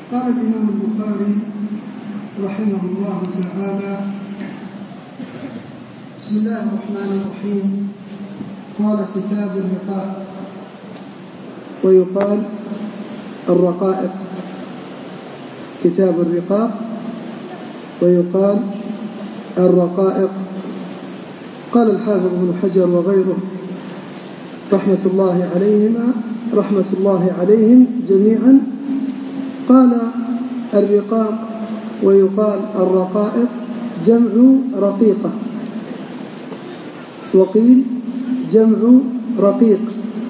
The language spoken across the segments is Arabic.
قال الإمام البخاري رحمه الله تعالى: بسم الله الرحمن الرحيم. قال: كتاب الرقاق، ويقال الرقائق. كتاب الرقاق ويقال الرقائق. قال الحافظ ابن حجر وغيره رحمة الله عليهم جميعا، قال: الرقاق ويقال الرقائق جمع رقيقة، وقيل جمع رقيق،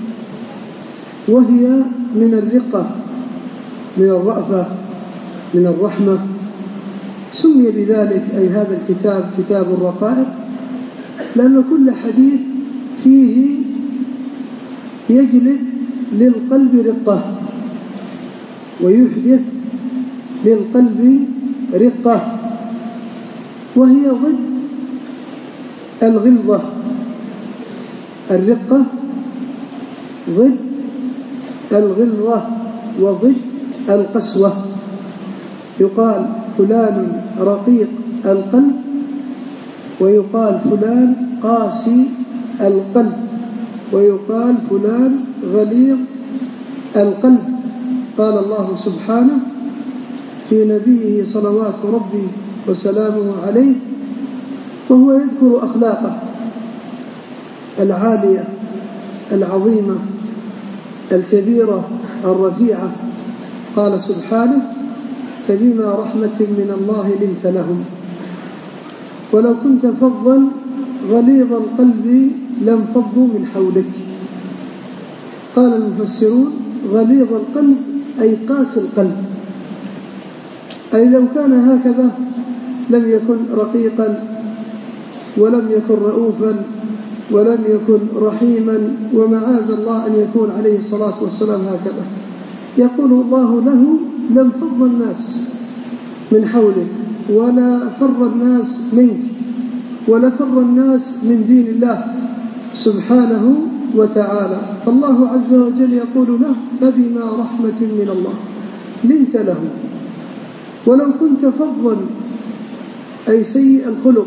وهي من الرقة، من الرأفة، من الرحمة. سمي بذلك أي هذا الكتاب كتاب الرقائق، لأن كل حديث فيه يجلب للقلب رقة ويحدث للقلب رقة، وهي ضد الغلظة. الرقة ضد الغلظة وضد القسوة. يقال فلان رقيق القلب، ويقال فلان قاسي القلب، ويقال فلان غليظ القلب. قال الله سبحانه في نبيه صلوات ربي وسلامه عليه وهو يذكر أخلاقه العالية العظيمة الكبيرة الرفيعة، قال سبحانه: فبما رحمة من الله لنت لهم ولو كنت فظا غليظ القلب لانفضوا من حولك. قال المفسرون: غليظ القلب أي قاسي القلب، أي لو كان هكذا لم يكن رقيقا ولم يكن رؤوفا ولم يكن رحيما، ومعاذ الله أن يكون عليه الصلاة والسلام هكذا. يقول الله له: لم فض الناس من حولك، ولا فر الناس منك، ولا فر الناس من دين الله سبحانه وتعالى. فالله عز وجل يقول له: فبما رحمة من الله لنت له ولو كنت فظا أي سيء الخلق،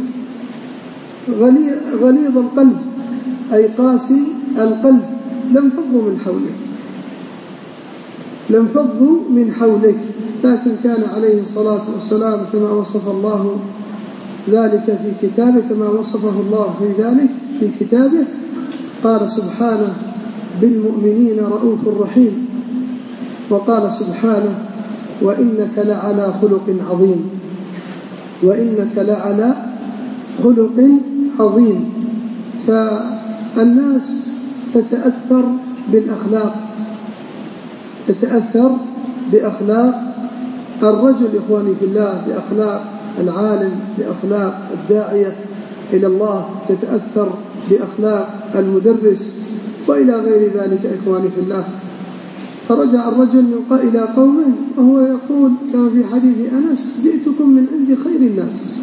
غليظ القلب أي قاسي القلب، لم فضوا من حولك. لكن كان عليه الصلاة والسلام كما وصف الله ذلك في كتابه، كما وصفه الله في ذلك في كتابه. قال سبحانه: بالمؤمنين رؤوف رحيم. وقال سبحانه: وإنك لعلى خلق عظيم. وإنك لعلى خلق عظيم. فالناس تتأثر بأخلاق الرجل إخواني في الله، بأخلاق العالم، بأخلاق الداعية إلى الله، تتأثر بأخلاق المدرس وإلى غير ذلك إخواني في الله. فرجع الرجل إلى قومه وهو يقول كما في حديث أنس: جئتكم من عند خير الناس،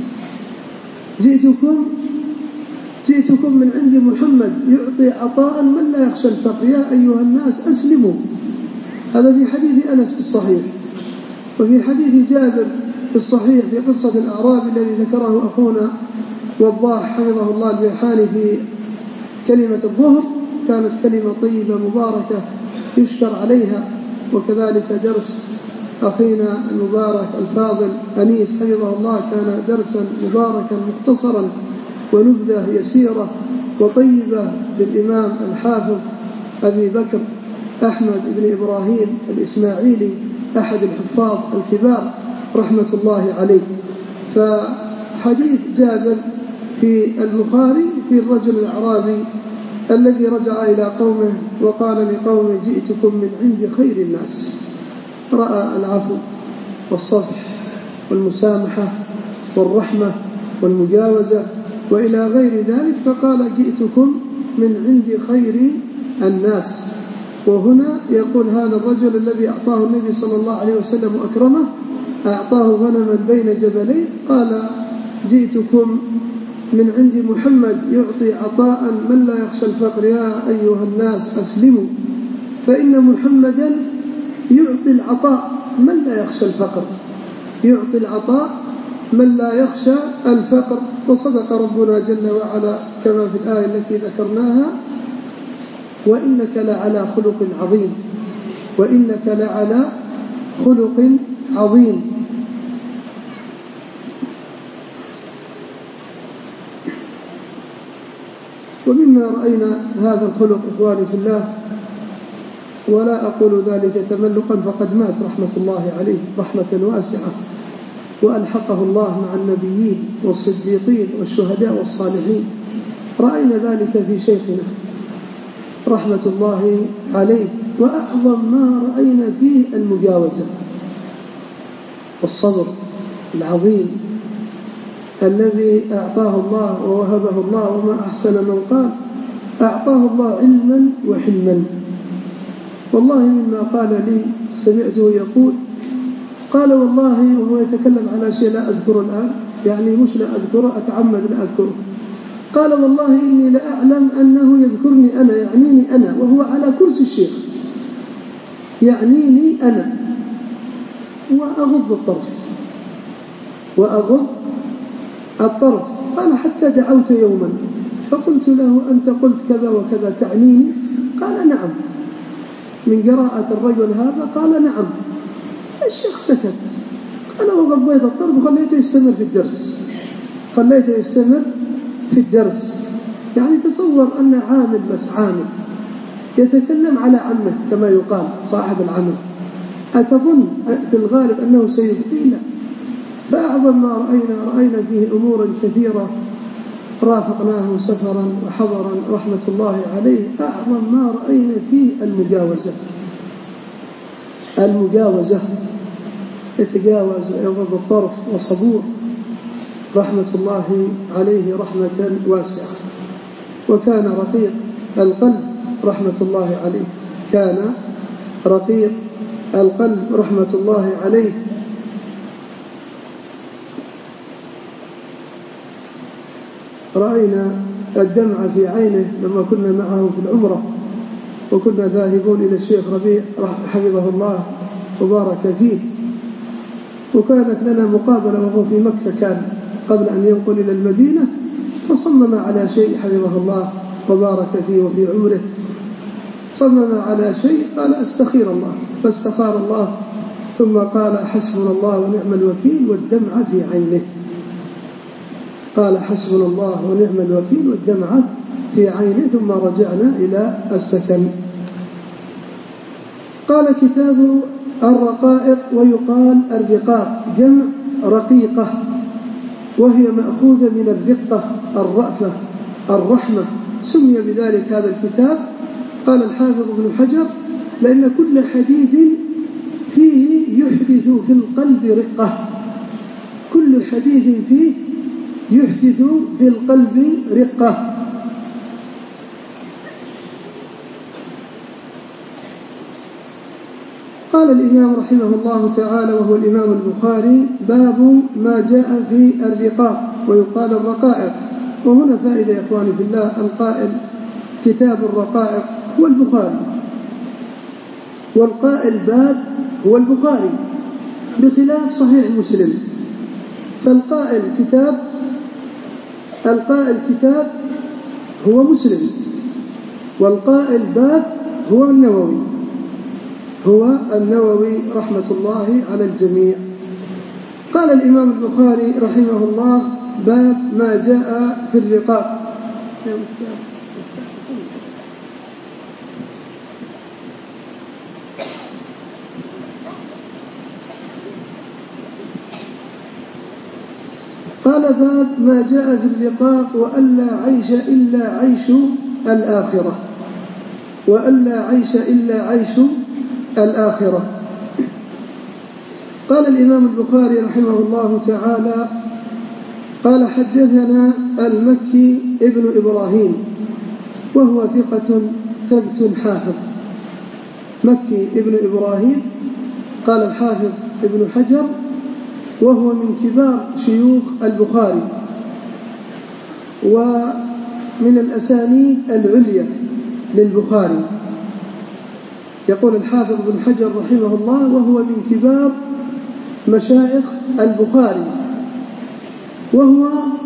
جئتكم من عند محمد يعطي عطاء من لا يخشى الفقر، يا أيها الناس أسلموا. هذا في حديث أنس في الصحيح. وفي حديث جابر في الصحيح في قصة الأعرابي الذي ذكره أخونا وضاح حفظه الله البيحاني في كلمة الظهر، كانت كلمة طيبة مباركة يشكر عليها. وكذلك درس أخينا المبارك الفاضل أنيس حفظه الله كان درسا مباركا مختصرا ونبذة يسيرة وطيبة للإمام الحافظ أبي بكر أحمد بن إبراهيم الإسماعيلي أحد الحفاظ الكبار رحمة الله عليه. فحديث جابر في البخاري في الرجل الأعرابي الذي رجع إلى قومه وقال لقومه: جئتكم من عند خير الناس. رأى العفو والصفح والمسامحة والرحمة والمجاوزة وإلى غير ذلك، فقال: جئتكم من عند خير الناس. وهنا يقول هذا الرجل الذي أعطاه النبي صلى الله عليه وسلم أكرمه، أعطاه غنما بين جبلين، قال: جئتكم من عند محمد يعطي عطاء من لا يخشى الفقر، يا أيها الناس أسلموا، فإن محمدا يعطي العطاء من لا يخشى الفقر، يعطي العطاء من لا يخشى الفقر. وصدق ربنا جل وعلا كما في الآية التي ذكرناها: وإنك لعلى خلق عظيم، وإنك لعلى خلق عظيم. ومما رأينا هذا الخلق إخواني في الله، ولا أقول ذلك تملقا فقد مات رحمة الله عليه رحمة واسعة، وألحقه الله مع النبيين والصديقين والشهداء والصالحين. رأينا ذلك في شيخنا رحمة الله عليه. وأعظم ما رأينا فيه المجاوزة والصبر العظيم الذي أعطاه الله ووهبه الله. وما أحسن من قال: أعطاه الله علما وحلما. والله مما قال لي سمعته يقول، قال والله وهو يتكلم على شيء لا أذكره الآن، يعني مش لا أذكره، أتعمد لا أذكره. قال والله إني لأعلم أنه يذكرني أنا، يعنيني أنا، وهو على كرسي الشيخ، يعنيني أنا. وأغض الطرف. قال حتى دعوت يوما فقلت له: أنت قلت كذا وكذا تعنيني؟ قال: نعم. من قراءة الرجل هذا قال: نعم. الشيخ سكت. قال: وغضيت الطرف وخليته يستمر في الدرس. يعني تصور أن عامل بس عامل يتكلم على عمه كما يقال صاحب العمل، أتظن في الغالب أنه سيبقي؟ لا. فأعظم ما رأينا فيه أمورا كثيرة رافقناه سفرا وحضرا رحمة الله عليه. أعظم ما رأينا فيه المجاوزة، يتجاوز ويغض الطرف وصبور رحمة الله عليه رحمة واسعة. وكان رقيق القلب رحمة الله عليه، كان رقيق القلب رحمة الله عليه. رأينا الدمع في عينه لما كنا معه في العمرة، وكنا ذاهبون إلى الشيخ ربيع حفظه الله وبارك فيه، وكانت لنا مقابلة وهو في مكة كان قبل أن ينقل إلى المدينة، فصمم على شيء حفظه الله وبارك فيه وفي عمره. صمم على شيء، قال: أستخير الله، فاستخار الله، ثم قال: حسبنا الله ونعم الوكيل، والدمع في عينه. قال: حسبنا الله ونعم الوكيل، والدمع في عينه. ثم رجعنا إلى السكن. قال: كتاب الرقائق، ويقال الرقاق، جمع رقيقة، وهي مأخوذة من الرقة، الرأفة، الرحمة. سمي بذلك هذا الكتاب. قال الحافظ ابن حجر: لأن كل حديث فيه يحدث في القلب رقة، كل حديث فيه يحدث في القلب رقة. قال الإمام رحمه الله تعالى وهو الإمام البخاري: باب ما جاء في الرقاق، ويقال الرقائق. وهنا فائدة يا إخواني في الله: القائل كتاب الرقائق هو البخاري، والقائل باب هو البخاري، بخلاف صحيح مسلم. فالقائل كتاب هو مسلم، والقائل باب هو النووي رحمة الله على الجميع. قال الإمام البخاري رحمه الله: باب ما جاء في الرقاق. قال: باب ما جاء في الرقاق، وألا عيش إلا عيش الآخرة، وألا عيش إلا عيش الآخرة. قال الإمام البخاري رحمه الله تعالى: قال: حدثنا المكي ابن إبراهيم، وهو ثقة ثبت حافظ. مكي ابن إبراهيم، قال الحافظ ابن حجر، وهو من كبار شيوخ البخاري، ومن الأسانيد العليا للبخاري، يقول الحافظ بن حجر رحمه الله: وهو من كبار مشايخ البخاري، وهو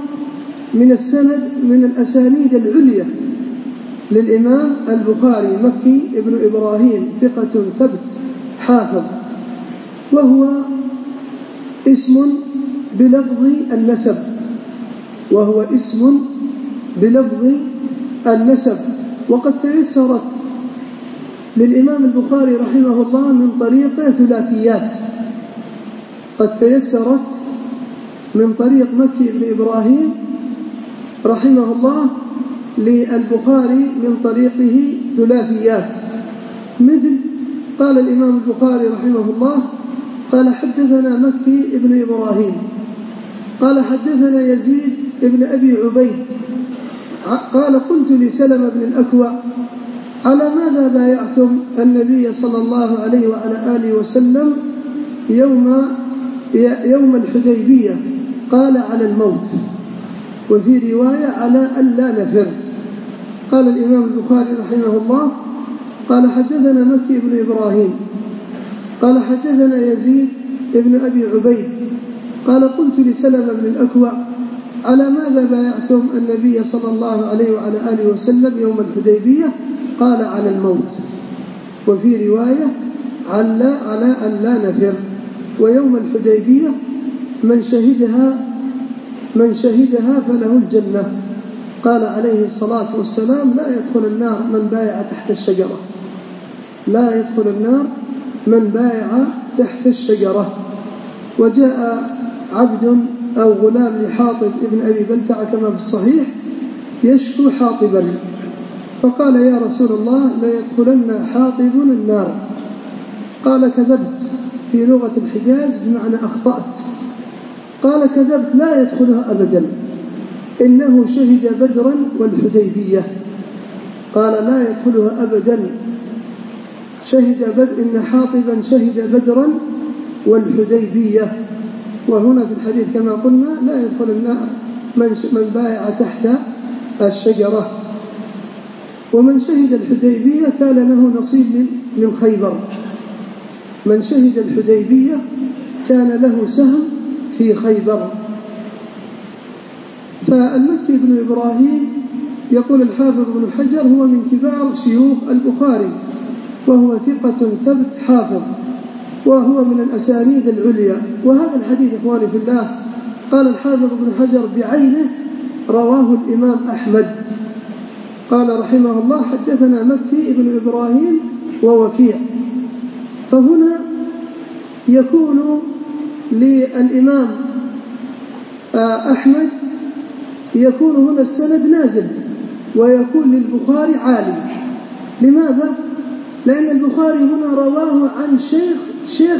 من الأسانيد العليا للإمام البخاري. مكي ابن إبراهيم ثقة ثبت حافظ، وهو اسم بلفظ النسب، وقد تيسرت للإمام البخاري رحمه الله من طريقه ثلاثيات. قد تيسرت من طريق مكي بن إبراهيم رحمه الله للبخاري من طريقه ثلاثيات، مثل قال الإمام البخاري رحمه الله: قال حدثنا مكي بن إبراهيم قال حدثنا يزيد بن أبي عبيد قال قلت لسلمة بن الأكوع: على ماذا بايعتم النبي صلى الله عليه وعلى آله وسلم يوم الحديبية؟ قال: على الموت. وفي رواية: على ألا نفر. قال الإمام البخاري رحمه الله: قال حدثنا مكي بن إبراهيم قال حدثنا يزيد بن أبي عبيد قال قلت لسلمة بن الأكوع: على ماذا بايعتم النبي صلى الله عليه وعلى آله وسلم يوم الحديبية؟ قال: على الموت. وفي رواية: على ألا نفر. ويوم الحديبية من شهدها فله الجنة. قال عليه الصلاة والسلام: لا يدخل النار من بايع تحت الشجرة. لا يدخل النار من بايع تحت الشجرة. وجاء عبد أو غلام لحاطب ابن أبي بلتع كما في الصحيح يشكو حاطبا، فقال: يا رسول الله، لا يدخلن حاطب النار. قال: كذبت، في لغة الحجاز بمعنى أخطأت. قال: كذبت، لا يدخلها أبدا، إنه شهد بدرا والحديبية. قال: لا يدخلها أبدا، إن حاطبا شهد بدرا والحديبية. وهنا في الحديث كما قلنا: لا يدخل النار من بايع تحت الشجرة. ومن شهد الحديبية كان له نصيب من خيبر. من شهد الحديبية كان له سهم في خيبر. فالمكي بن إبراهيم يقول الحافظ بن حجر: هو من كبار شيوخ البخاري، وهو ثقة ثبت حافظ، وهو من الأسانيد العليا. وهذا الحديث إخواني في الله قال الحافظ بن حجر بعينه رواه الإمام أحمد. قال رحمه الله: حدثنا مكي بن إبراهيم ووكيع. فهنا يكون للإمام أحمد يكون هنا السند نازل، ويكون للبخاري عالي. لماذا؟ لأن البخاري هنا رواه عن شيخ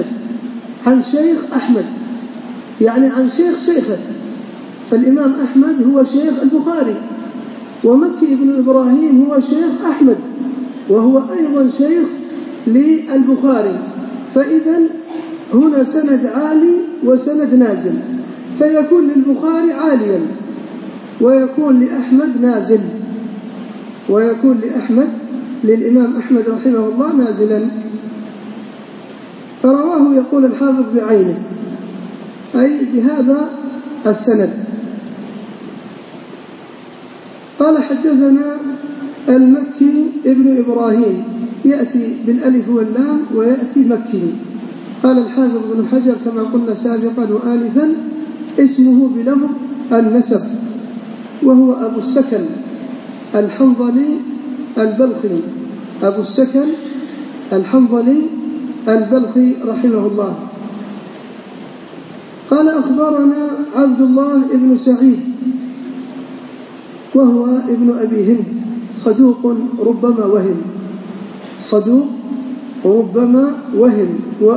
أحمد، يعني عن شيخه. فالإمام أحمد هو شيخ البخاري، ومكي بن إبراهيم هو شيخ أحمد، وهو أيضا شيخ للبخاري. فإذا هنا سند عالي وسند نازل، فيكون للبخاري عاليا، ويكون لأحمد نازل، ويكون للإمام أحمد رحمه الله نازلا. فرواه يقول الحافظ بعينه، أي بهذا السند. قال: حدثنا المكي ابن إبراهيم، يأتي بالألف واللام ويأتي مكي. قال الحافظ بن حجر كما قلنا سابقا وآلفا: اسمه بلفظ النسب، وهو أبو السكن الحنظلي البلخي، أبو السكن الحنظلي البلخي رحمه الله. قال: أخبرنا عبد الله بن سعيد، وهو ابن أبي هند، صدوق ربما وهم،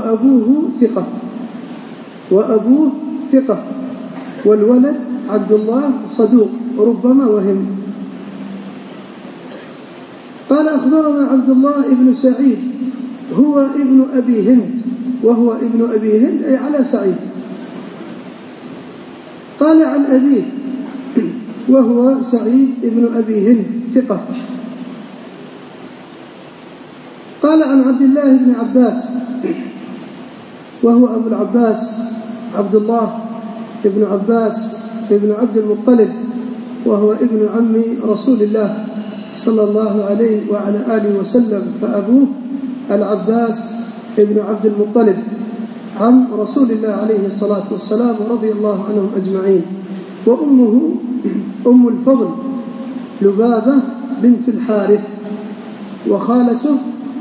وأبوه ثقة، والولد عبد الله صدوق ربما وهم. قال: أخبرنا عبد الله بن سعيد، هو ابن أبي هند، وهو ابن أبي هند أي على سعيد. قال: عن أبيه، وهو سعيد ابن أبي هند ثقة. قال عن عبد الله بن عباس وهو أبو العباس عبد الله بن عباس بن عبد المطلب، وهو ابن عم رسول الله صلى الله عليه وعلى آله وسلم، فأبوه العباس بن عبد المطلب عم رسول الله عليه الصلاة والسلام ورضي الله عنهم أجمعين. وأمه أم الفضل لبابة بنت الحارث، وخالته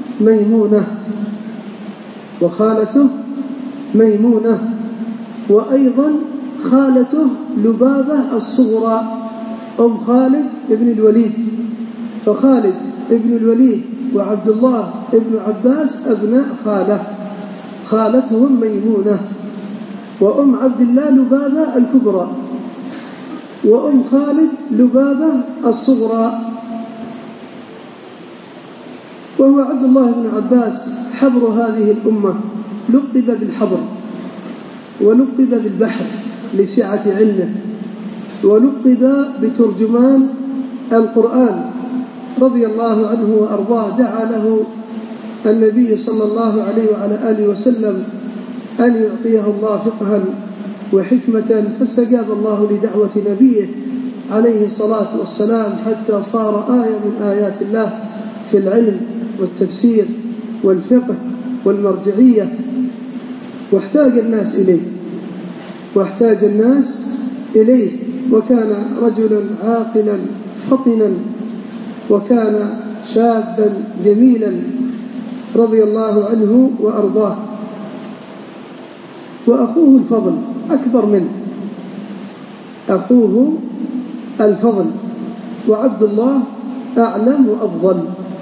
ميمونة، وأيضا خالته لبابة الصغرى أم خالد بن الوليد، فخالد بن الوليد وعبد الله بن عباس أبناء خالتهم ميمونة، وأم عبد الله لبابة الكبرى، وأم خالد لبابة الصغرى. وهو عبد الله بن عباس حبر هذه الأمة، لقب بالحبر ولقب بالبحر لسعة علمه، ولقب بترجمان القرآن رضي الله عنه وأرضاه. دعا له النبي صلى الله عليه وعلى آله وسلم أن يعطيه الله فقها وحكمة، فاستجاب الله لدعوة نبيه عليه الصلاة والسلام حتى صار آية من آيات الله في العلم والتفسير والفقه والمرجعية، واحتاج الناس إليه، وكان رجلا عاقلا فطنا، وكان شابا جميلا رضي الله عنه وأرضاه. وأخوه الفضل أكبر منه، أخوه الفضل وعبد الله أعلم وأفضل،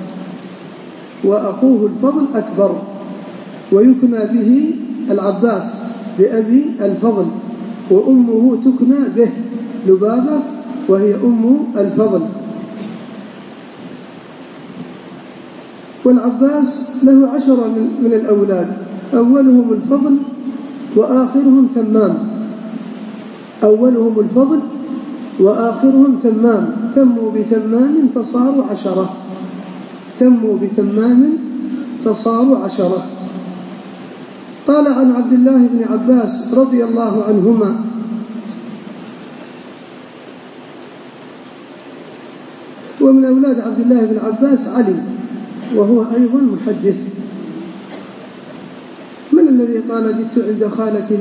وأخوه الفضل أكبر، ويكنى به العباس بأبي الفضل، وأمه تكنى به لبابة وهي أم الفضل. والعباس له 10 من الأولاد، أولهم الفضل وآخرهم تمام، تموا بتمام فصاروا 10. قال عن عبد الله بن عباس رضي الله عنهما: ومن أولاد عبد الله بن عباس علي، وهو أيضا محدث. من الذي قال بت عند خالتي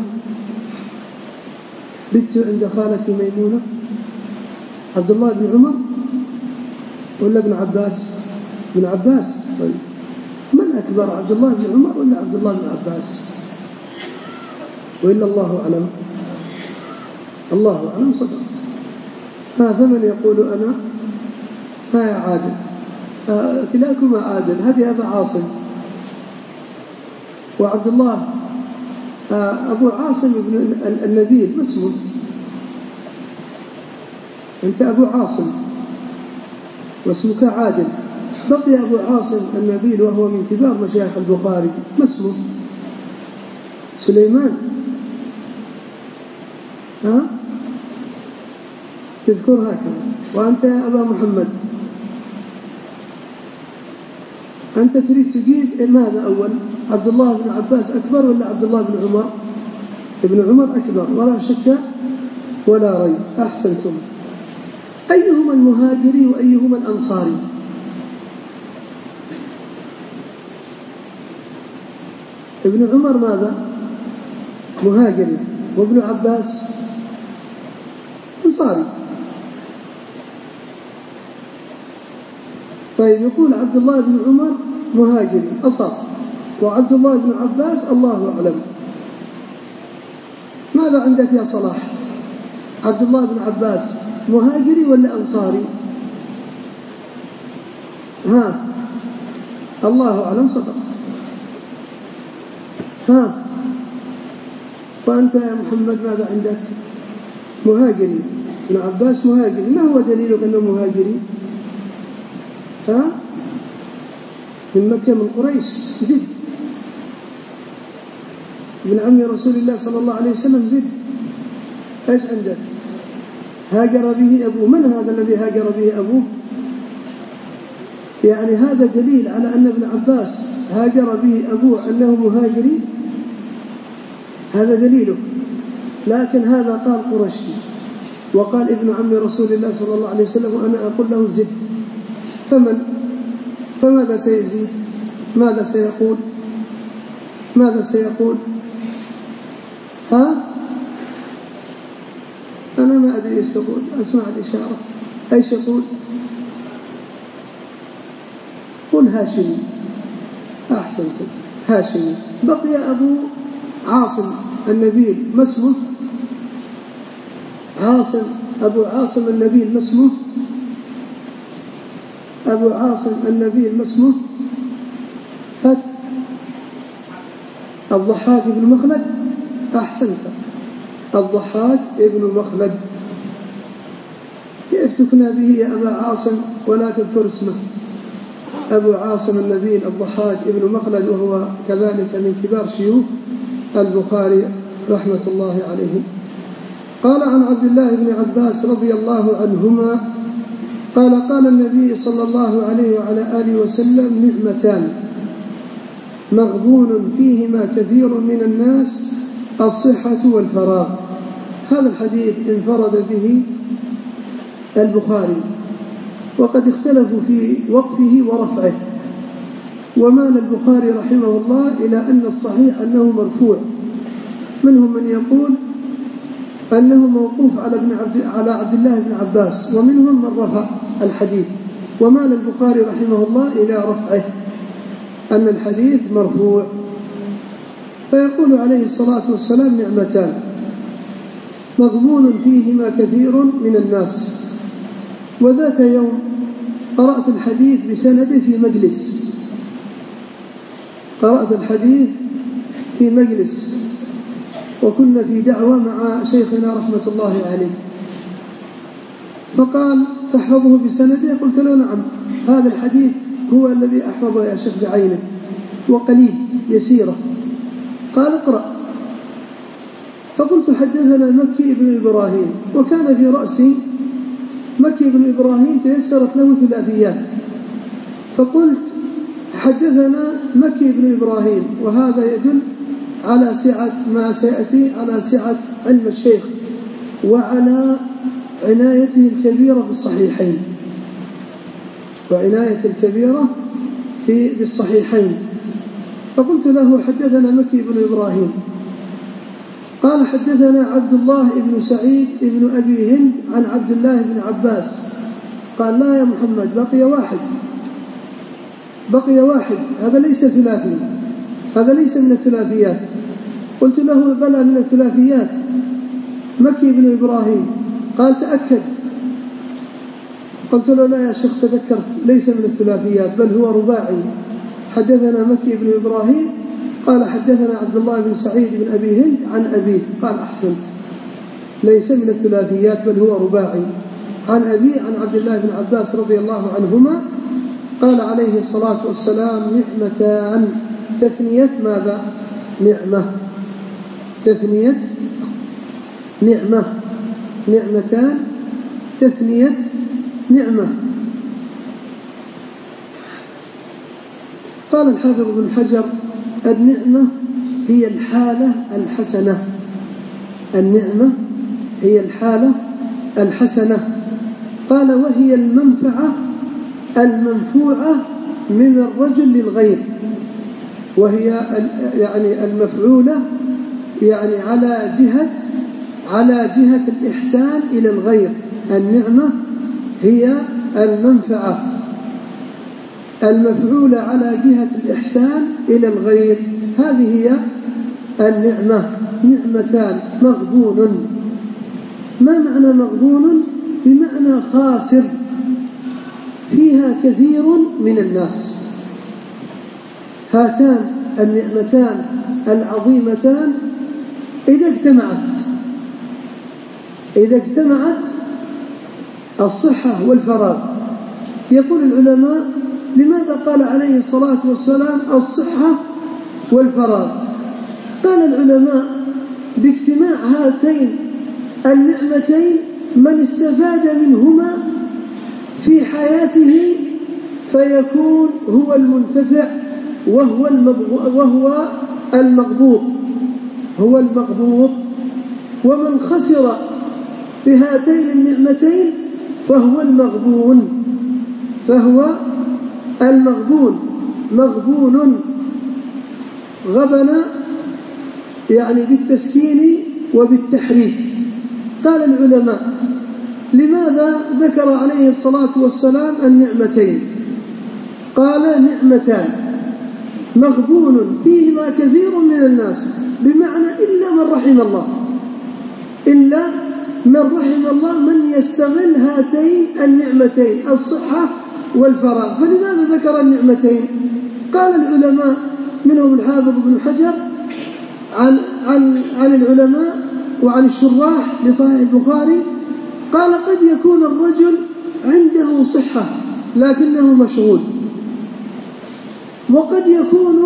ميمونة؟ عبد الله بن عمر ولا ابن عباس؟ ابن عباس. طيب من أكبر، عبد الله بن عمر ولا عبد الله بن عباس؟ وإلا الله أعلم صدق. فمن يقول أنا يا عادل، كلاكما عادل، هذه أبا عاصم وعبد الله أبو عاصم بن النبيل، ما اسمه؟ أنت أبو عاصم واسمك عادل، بقي أبو عاصم النبيل وهو من كبار مشايخ البخاري، ما اسمه؟ سليمان. تذكر هكذا. وأنت يا أبا محمد، أنت تريد تجيب ماذا أول؟ عبد الله بن عباس أكبر ولا عبد الله بن عمر؟ ابن عمر أكبر ولا شك ولا ريب. أحسنتم. أيهما المهاجري وأيهما الأنصاري؟ ابن عمر ماذا؟ مهاجري، وابن عباس أنصاري. طيب يقول عبد الله بن عمر مهاجري أصاب، وعبد الله بن عباس الله أعلم. ماذا عندك يا صلاح؟ عبد الله بن عباس مهاجري ولا أنصاري؟ الله أعلم صدق. وأنت يا محمد ماذا عندك؟ مهاجري. ابن عباس مهاجري. ما هو دليلك أنه مهاجري؟ من مكة من قريش. زد. من عم رسول الله صلى الله عليه وسلم. زد. ايش عندك؟ هاجر به أبوه. من هذا الذي هاجر به أبوه؟ يعني هذا دليل على أن ابن عباس هاجر به أبوه أنه مهاجري، هذا دليله. لكن هذا قال قرشي وقال ابن عم رسول الله صلى الله عليه وسلم وأنا أقول له زد، فماذا سيزيد؟ ماذا سيقول؟ أنا ما أدري إيش تقول، أسمع الإشارة. إيش يقول؟ قل هاشمي. أحسنت، هاشمي. بقي أبو عاصم النبيل، ما اسمه؟ أبو عاصم النبيل، ما اسمه؟ أبو عاصم النبيل، ما اسمه؟ الضحاك بن مخلد. أحسنت، الضحاك بن مخلد. كيف تكنى به يا أبا عاصم ولا تذكر اسمه؟ أبو عاصم النبيل الضحاك بن مخلد، وهو كذلك من كبار شيوخ البخاري رحمة الله عليه. قال عن عبد الله بن عباس رضي الله عنهما قال النبي صلى الله عليه وعلى آله وسلم: نعمتان مغبون فيهما كثير من الناس، الصحة والفراغ. هذا الحديث انفرد به البخاري، وقد اختلفوا في وقفه ورفعه، ومال البخاري رحمه الله إلى أن الصحيح أنه مرفوع. منهم من يقول أنه موقوف على عبد الله بن عباس، ومنهم من رفع الحديث، ومال البخاري رحمه الله إلى رفعه، أن الحديث مرفوع. فيقول عليه الصلاة والسلام: نعمتان مغبون فيهما كثير من الناس. وذات يوم قرأت الحديث بسنده في مجلس، وكنا في دعوة مع شيخنا رحمة الله عليه، فقال: تحفظه بسنده؟ قلت له: نعم، هذا الحديث هو الذي أحفظه يا شيخ بعينه، وقليل يسيرة. قال: اقرأ. فقلت: حدثنا مكي بن إبراهيم، وكان في رأسي مكي بن إبراهيم تيسرت له ثلاثيات، فقلت: حدثنا مكي بن إبراهيم، وهذا يدل على سعة ما سيأتي، على سعة علم الشيخ وعلى عنايته الكبيرة بالصحيحين، بالصحيحين. فقلت له: حدثنا مكي بن إبراهيم. قال: حدثنا عبد الله بن سعيد بن أبي هند عن عبد الله بن عباس. قال: لا يا محمد، بقي واحد، هذا ليس ثلاثي، هذا ليس من الثلاثيات. قلت له: بلى من الثلاثيات، مكي بن إبراهيم. قال: تأكد. قلت له: لا يا شيخ، تذكرت، ليس من الثلاثيات، بل هو رباعي. حدثنا مكي بن إبراهيم قال: حدثنا عبد الله بن سعيد بن أبي هند عن أبيه. قال: أحسنت، ليس من الثلاثيات، بل هو رباعي، عن أبيه عن عبد الله بن عباس رضي الله عنهما. قال عليه الصلاة والسلام: نعمتان. تثنية ماذا؟ نعمة. تثنية نعمة. نعمتان تثنية نعمة. قال الحافظ بن حجر: النعمة هي الحالة الحسنة. النعمة هي الحالة الحسنة. قال: وهي المنفعة المنفوعة من الرجل للغير، وهي يعني المفعولة يعني على جهة الإحسان إلى الغير. النعمة هي المنفعة المفعولة على جهة الإحسان إلى الغير، هذه هي النعمة. نعمتان مغبون. ما معنى مغبون؟ بمعنى خاسر، فيها كثير من الناس. هاتان النعمتان العظيمتان إذا اجتمعت الصحة والفراغ. يقول العلماء: لماذا قال عليه الصلاة والسلام الصحة والفراغ؟ قال العلماء: باجتماع هاتين النعمتين من استفاد منهما في حياته فيكون هو المنتفع وهو المغبوط، هو المغبوط. ومن خسر بهاتين النعمتين فهو المغبون، فهو المغبون، مغبون. غبن يعني بالتسكين وبالتحريك. قال العلماء: لماذا ذكر عليه الصلاة والسلام النعمتين؟ قال: نعمتان مغبون فيهما كثير من الناس، بمعنى إلا من رحم الله، إلا من رحم الله، من يستغل هاتين النعمتين الصحة والفراغ. فلماذا ذكر النعمتين؟ قال العلماء منهم الحافظ ابن حجر عن العلماء وعن الشراح لصحيح البخاري، قال: قد يكون الرجل عنده صحة لكنه مشغول، وقد يكون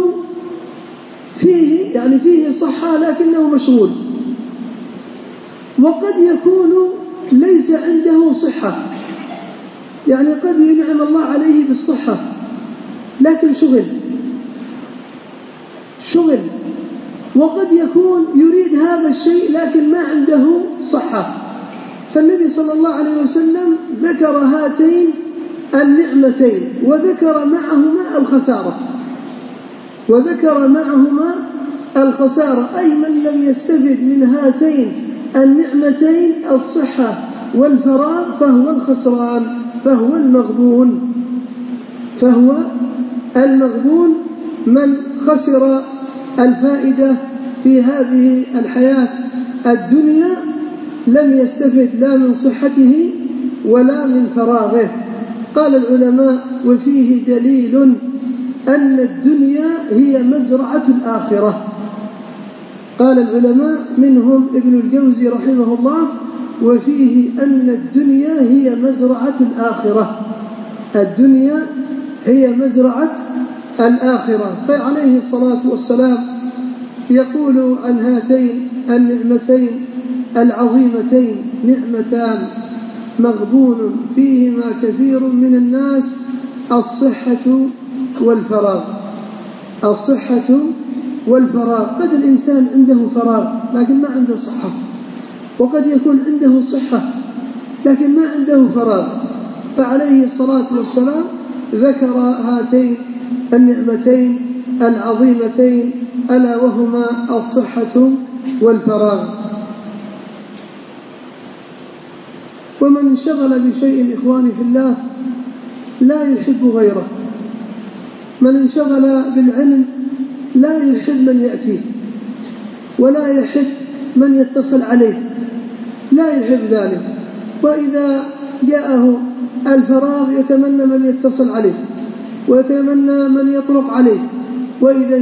فيه صحة لكنه مشغول، وقد يكون ليس عنده صحة، يعني قد ينعم الله عليه بالصحة لكن شغل، وقد يكون يريد هذا الشيء لكن ما عنده صحة. فالنبي صلى الله عليه وسلم ذكر هاتين النعمتين وذكر معهما الخسارة، أي من لم يستفد من هاتين النعمتين الصحة والفراغ فهو الخسران، فهو المغبون من خسر الفائدة في هذه الحياة الدنيا، لم يستفد لا من صحته ولا من فراغه. قال العلماء: وفيه دليل أن الدنيا هي مزرعة الآخرة. قال العلماء منهم ابن الجوزي رحمه الله: وفيه أن الدنيا هي مزرعة الآخرة، الدنيا هي مزرعة الآخرة. فعليه الصلاة والسلام يقول عن هاتين النعمتين العظيمتين: نعمتان مغبون فيهما كثير من الناس، الصحة والفراغ. قد الإنسان عنده فراغ لكن ما عنده صحة، وقد يكون عنده صحة لكن ما عنده فراغ. فعليه الصلاة والسلام ذكر هاتين النعمتين العظيمتين، ألا وهما الصحة والفراغ. ومن انشغل بشيء إخواني في الله لا يحب غيره. من انشغل بالعلم لا يحب من يأتيه، ولا يحب من يتصل عليه، لا يحب ذلك. وإذا جاءه الفراغ يتمنى من يتصل عليه ويتمنى من يطرق عليه. وإذا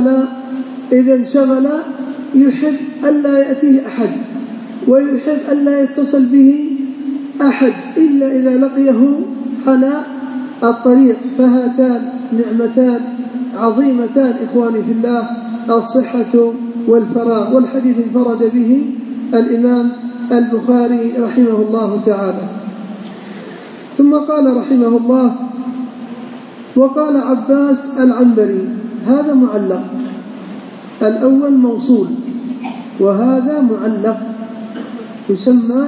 انشغل يحب ألا يأتيه أحد، ويحب ألا يتصل به أحد إلا إذا لقيه على الطريق. فهاتان نعمتان عظيمتان إخواني في الله، الصحة والفراغ. والحديث انفرد به الإمام البخاري رحمه الله تعالى. ثم قال رحمه الله: وقال عباس العنبري. هذا معلق، الأول موصول وهذا معلق، يسمى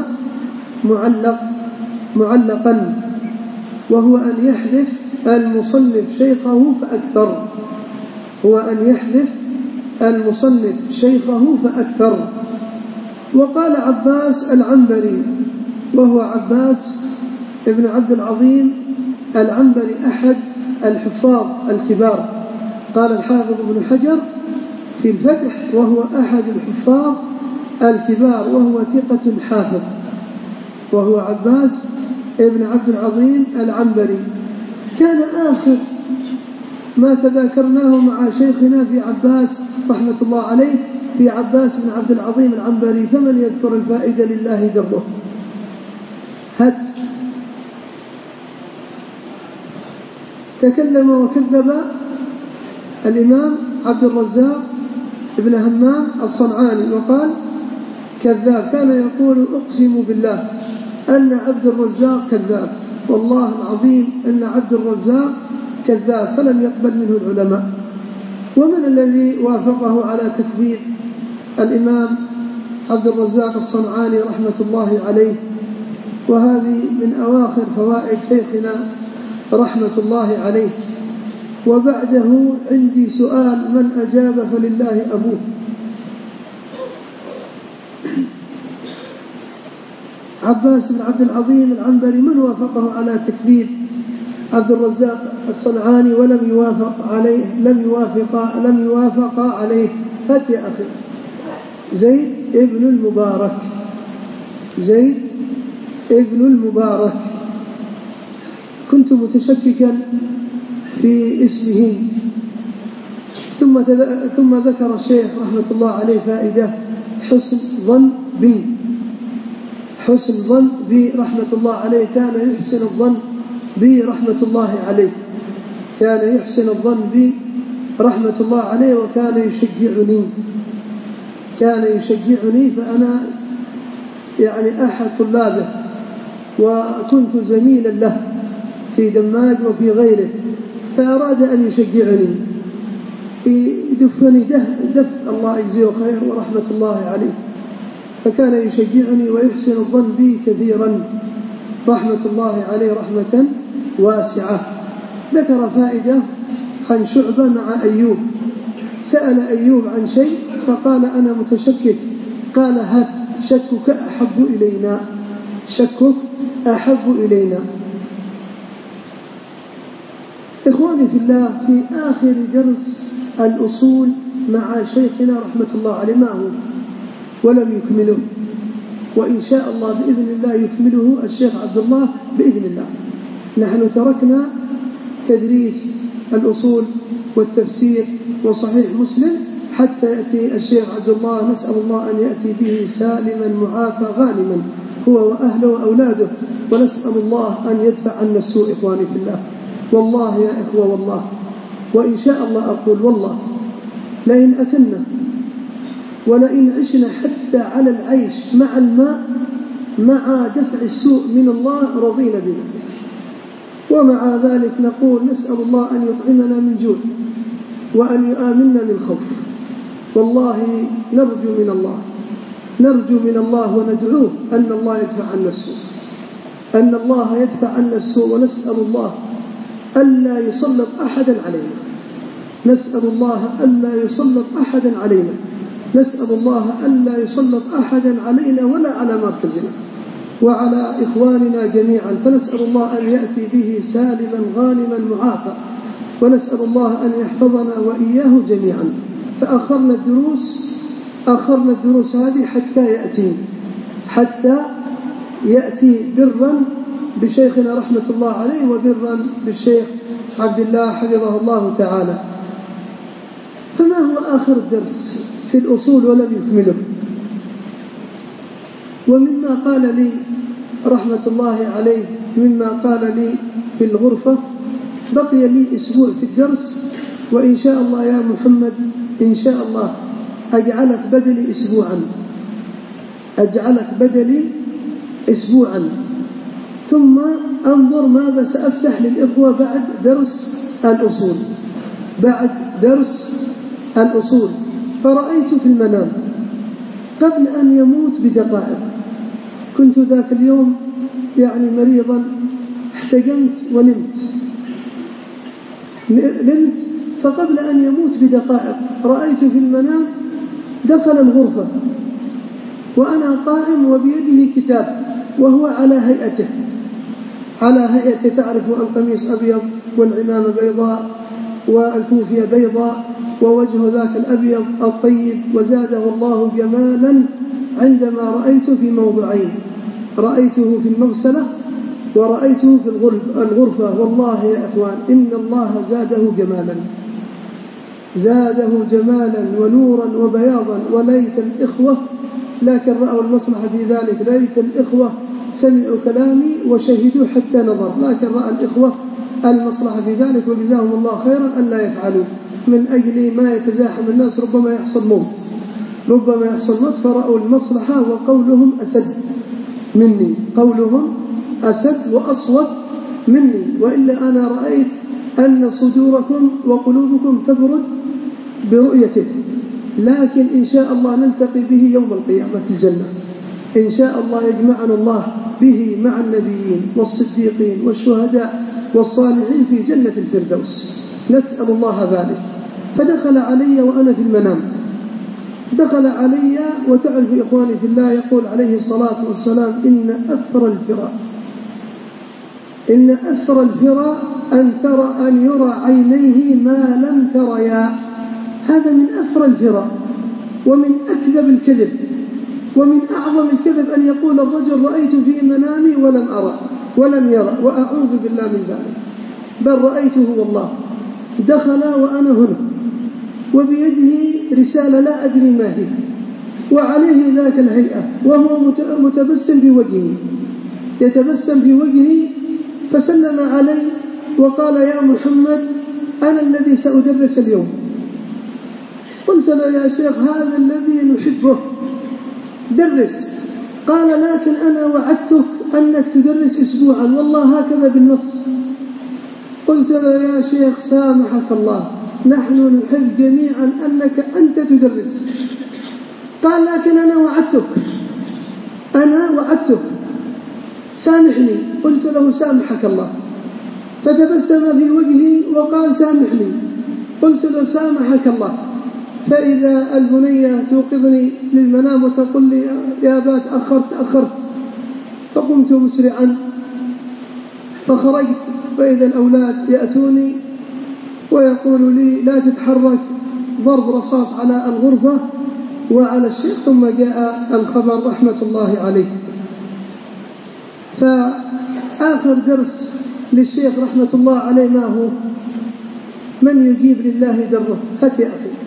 معلقا، وهو أن يحذف المصنف شيخه فأكثر، وقال عباس العنبري، وهو عباس ابن عبد العظيم العنبري، أحد الحفاظ الكبار. قال الحافظ ابن حجر في الفتح: وهو أحد الحفاظ الكبار، وهو ثقة حافظ. وهو عباس ابن عبد العظيم العنبري. كان آخر ما تذاكرناه مع شيخنا في عباس رحمة الله عليه في عباس بن عبد العظيم العنبري، فمن يذكر الفائدة لله دره. تكلم وكذب الإمام عبد الرزاق ابن همام الصنعاني وقال: كذاب. كان يقول: أقسم بالله أن عبد الرزاق كذاب، والله العظيم أن عبد الرزاق كذاب فلم يقبل منه العلماء. ومن الذي وافقه على تكذيب؟ الإمام عبد الرزاق الصنعاني رحمة الله عليه، وهذه من أواخر فوائد شيخنا رحمة الله عليه. وبعده عندي سؤال: من أجاب فلله أبوه. عباس بن عبد العظيم العنبري من وافقه على تكذيب عبد الرزاق الصنعاني ولم يوافق عليه؟ لم يوافق عليه. هات يا أخي. زيد ابن المبارك. زيد ابن المبارك. كنت متشككا في اسمه، ثم ذكر الشيخ رحمة الله عليه فائدة: حسن ظن بي. حسن ظن بي رحمة الله عليه، كان يحسن الظن بي رحمة الله عليه، كان يحسن الظن بي رحمة الله عليه، وكان يشجعني فأنا يعني أحد طلابه، وكنت زميلا له في دماج وفي غيره، فأراد أن يشجعني يدفني دف الله يجزيه خير ورحمة الله عليه، فكان يشجعني ويحسن الظن بي كثيرا رحمة الله عليه رحمة واسعة. ذكر فائدة عن شعبة مع أيوب. سأل أيوب عن شيء فقال: أنا متشكك. قال: هات، شكك أحب إلينا، شكك أحب إلينا. إخواني في الله، في آخر درس الأصول مع شيخنا رحمة الله عليه ما هو ولم يكمله، وإن شاء الله بإذن الله يكمله الشيخ عبد الله بإذن الله. نحن تركنا تدريس الأصول والتفسير وصحيح مسلم حتى يأتي الشيخ عبد الله، نسأل الله أن يأتي به سالما معافى غانما هو وأهله وأولاده، ونسأل الله أن يدفع عنا السوء. إخواني في الله، والله يا إخوة، والله وإن شاء الله أقول والله، لئن أكلنا ولئن عشنا حتى على العيش مع الماء مع دفع السوء من الله رضينا بذلك، ومع ذلك نقول: نسأل الله أن يطعمنا من جوع وأن يؤمننا من خوف. والله نرجو من الله وندعوه أن الله يدفع عنا السوء، أن الله يدفع عنا السوء، ونسأل الله ألا يسلط أحدا علينا، نسأل الله ألا يسلط أحدا علينا، نسأل الله ألا يسلط أحدا علينا ولا على مركزنا وعلى إخواننا جميعا، فنسأل الله أن يأتي به سالما غانما معافى، ونسأل الله أن يحفظنا وإياه جميعا. فأخرنا الدروس هذه حتى يأتي برا بشيخنا رحمة الله عليه وبرا بالشيخ عبد الله حفظه الله تعالى. فما هو آخر الدرس في الأصول ولم يكمله؟ ومما قال لي رحمة الله عليه، مما قال لي في الغرفة، بقي لي أسبوع في الدرس، وإن شاء الله يا محمد إن شاء الله أجعلك بدلي أسبوعا، ثم أنظر ماذا سأفتح للإخوة بعد درس الأصول. فرأيت في المنام قبل أن يموت بدقائق، كنت ذاك اليوم يعني مريضا، احتجمت ونمت، فقبل أن يموت بدقائق رأيت في المنام دخل الغرفة وأنا قائم وبيده كتاب، وهو على هيئته تعرف، القميص أبيض والعمامة بيضاء والكوفية بيضاء ووجه ذاك الأبيض الطيب، وزاده الله جمالا عندما رأيته في موضعين: رأيته في المغسلة ورأيته في الغرفة. والله يا أخوان إن الله زاده جمالا ونورا وبياضا، وليت الإخوة لكن رأوا المصلحة في ذلك، ليت الإخوة سمعوا كلامي وشهدوا حتى نظر، لكن رأى الإخوة المصلحة في ذلك وجزاهم الله خيرا ألا يفعلوا، من أجل ما يتزاحم الناس ربما يحصل موت، فرأوا المصلحة، وقولهم أسد وأصوب مني، وإلا أنا رأيت أن صدوركم وقلوبكم تبرد برؤيته، لكن إن شاء الله نلتقي به يوم القيامة في الجنة، إن شاء الله يجمعنا الله به مع النبيين والصديقين والشهداء والصالحين في جنة الفردوس، نسأل الله ذلك. فدخل علي وأنا في المنام، دخل علي، وتعرف إخواني في الله يقول عليه الصلاة والسلام: إن أفر الفرى أن يرى عينيه ما لم تريا. هذا من أفر الفرى ومن أكذب الكذب، ومن أعظم الكذب أن يقول الرجل: رأيت في منامي ولم يرى، وأعوذ بالله من ذلك، بل رأيته والله. دخل وأنا هنا، وبيده رسالة لا أدري ما هي، وعليه ذاك الهيئة، وهو متبسم في وجهه، يتبسم في وجهه، فسلم علي وقال: يا محمد، أنا الذي سأدرس اليوم. قلت له: يا شيخ، هذا الذي نحبه، درس. قال: لكن أنا وعدتك أنك تدرس أسبوعا، والله هكذا بالنص. قلت له: يا شيخ، سامحك الله، نحن نحب جميعا أنك أنت تدرس. قال: لكن أنا وعدتك، سامحني. قلت له: سامحك الله. فتبسم في وجهي وقال: سامحني. قلت له: سامحك الله. فإذا البنية توقظني للمنام وتقول لي: يا أبا تأخرت. فقمت مسرعا فخرجت، فإذا الأولاد يأتوني ويقولوا لي: لا تتحرك، ضرب رصاص على الغرفة وعلى الشيخ. ثم جاء الخبر رحمة الله عليه. فآخر درس للشيخ رحمة الله عليه ما هو؟ من يجيب لله دره؟ هات يا أخي،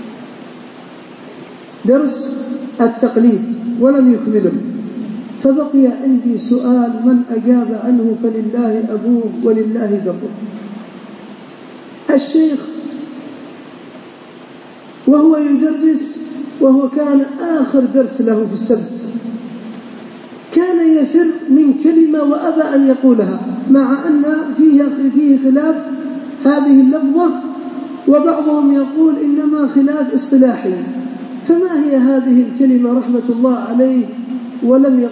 درس التقليد ولم يكمله. فبقي عندي سؤال: من أجاب عنه فلله أبوه ولله دره. الشيخ وهو يدرس، وهو كان آخر درس له في السبت، كان يفر من كلمة وأبى أن يقولها، مع أن فيه خلاف هذه اللفظة، وبعضهم يقول إنما خلاف اصطلاحي. فما هي هذه الكلمة رحمة الله عليه؟ ولم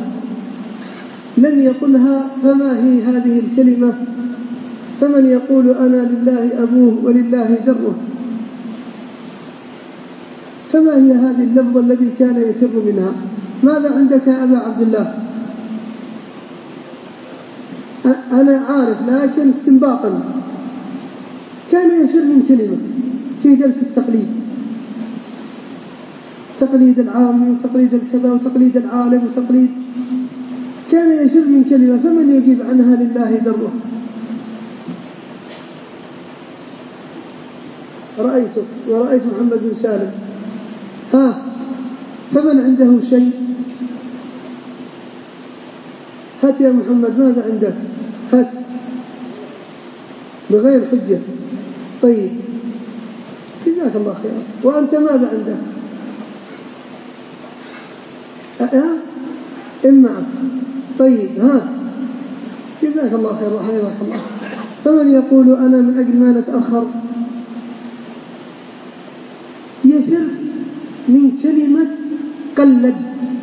يقلها. فما هي هذه الكلمة؟ فمن يقول: أنا لله أبوه ولله دره؟ فما هي هذه اللفظة التي كان يفر منها؟ ماذا عندك يا أبا عبد الله؟ أنا عارف، لكن استنباطا كان يفر من كلمة في درس التقليد، تقليد العام وتقليد الكذا وتقليد العالم وتقليد، كان يفر من كلمة. فمن يجيب عنها لله دره؟ ورأيت محمد بن سالم. فمن عنده شيء؟ هات يا محمد، ماذا عندك؟ هات بغير حجة. طيب، جزاك الله خيرا. وأنت ماذا عندك؟ معك. طيب، جزاك الله خيرا، حفظك الله. فمن يقول: أنا من أجل ما نتأخر؟ يفر من كلمة قلد،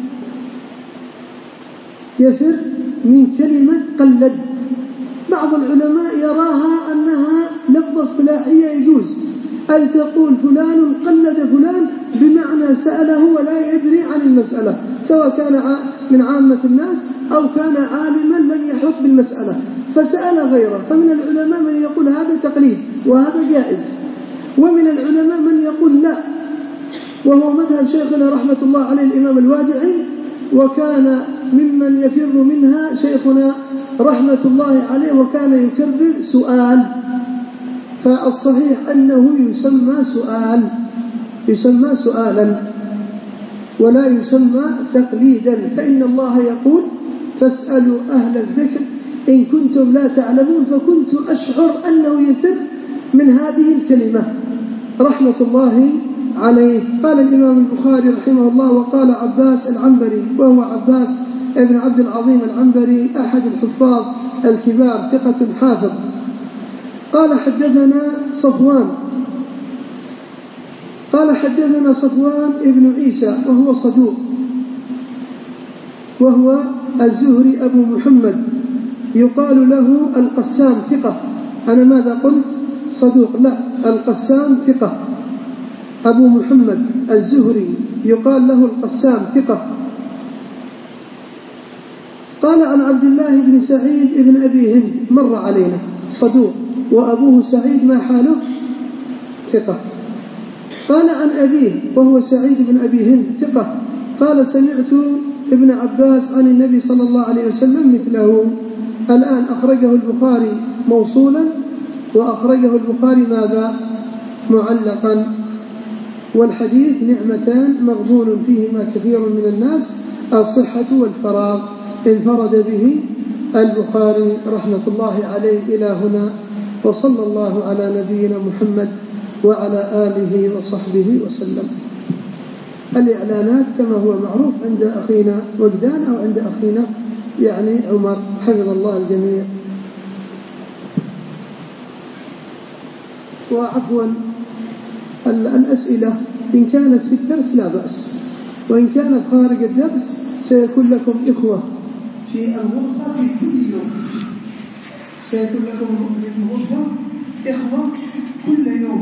يفر من كلمة قلد. بعض العلماء يراها أنها لفظة اصطلاحية يجوز أن تقول: فلان قلد فلان، بمعنى سأله ولا يدري عن المسألة، سواء كان من عامة الناس أو كان عالما لم يحط بالمسألة فسأل غيره. فمن العلماء من يقول هذا تقليد وهذا جائز، ومن العلماء من يقول لا، وهو مذهب شيخنا رحمة الله عليه الإمام الوادعي، وكان ممن يفر منها شيخنا رحمة الله عليه، وكان يكرر سؤال. فالصحيح أنه يسمى سؤالا ولا يسمى تقليدا، فإن الله يقول: فاسألوا أهل الذكر إن كنتم لا تعلمون. فكنت أشعر أنه يفر من هذه الكلمة رحمة الله عليه. قال الإمام البخاري رحمه الله: وقال عباس العنبري، وهو عباس ابن عبد العظيم العنبري، أحد الحفاظ الكبار، ثقة حافظ، قال حدثنا صفوان ابن عيسى وهو صدوق، وهو الزهري أبو محمد، يقال له القسام ثقة. أنا ماذا قلت؟ صدوق؟ لا، القسام ثقة. أبو محمد الزهري يقال له القسام ثقة. قال عن عبد الله بن سعيد بن أبي هند، مر علينا، صدوق، وأبوه سعيد ما حاله؟ ثقة. قال عن أبيه وهو سعيد بن أبي هند ثقة، قال سمعت ابن عباس عن النبي صلى الله عليه وسلم مثله. الآن أخرجه البخاري موصولا، وأخرجه البخاري ماذا؟ معلقا. والحديث نعمتان مغبون فيهما كثير من الناس، الصحة والفراغ، انفرد به البخاري رحمة الله عليه. إلى هنا، وصلى الله على نبينا محمد وعلى آله وصحبه وسلم. الإعلانات كما هو معروف عند أخينا وجدان أو عند أخينا يعني عمر، حفظ الله الجميع. وعفوا الأسئلة إن كانت في الدرس لا بأس، وإن كانت خارج الدرس سيكون لكم إخوة في الغرفة في كل يوم، سيكون لكم في الغرفة إخوة كل يوم.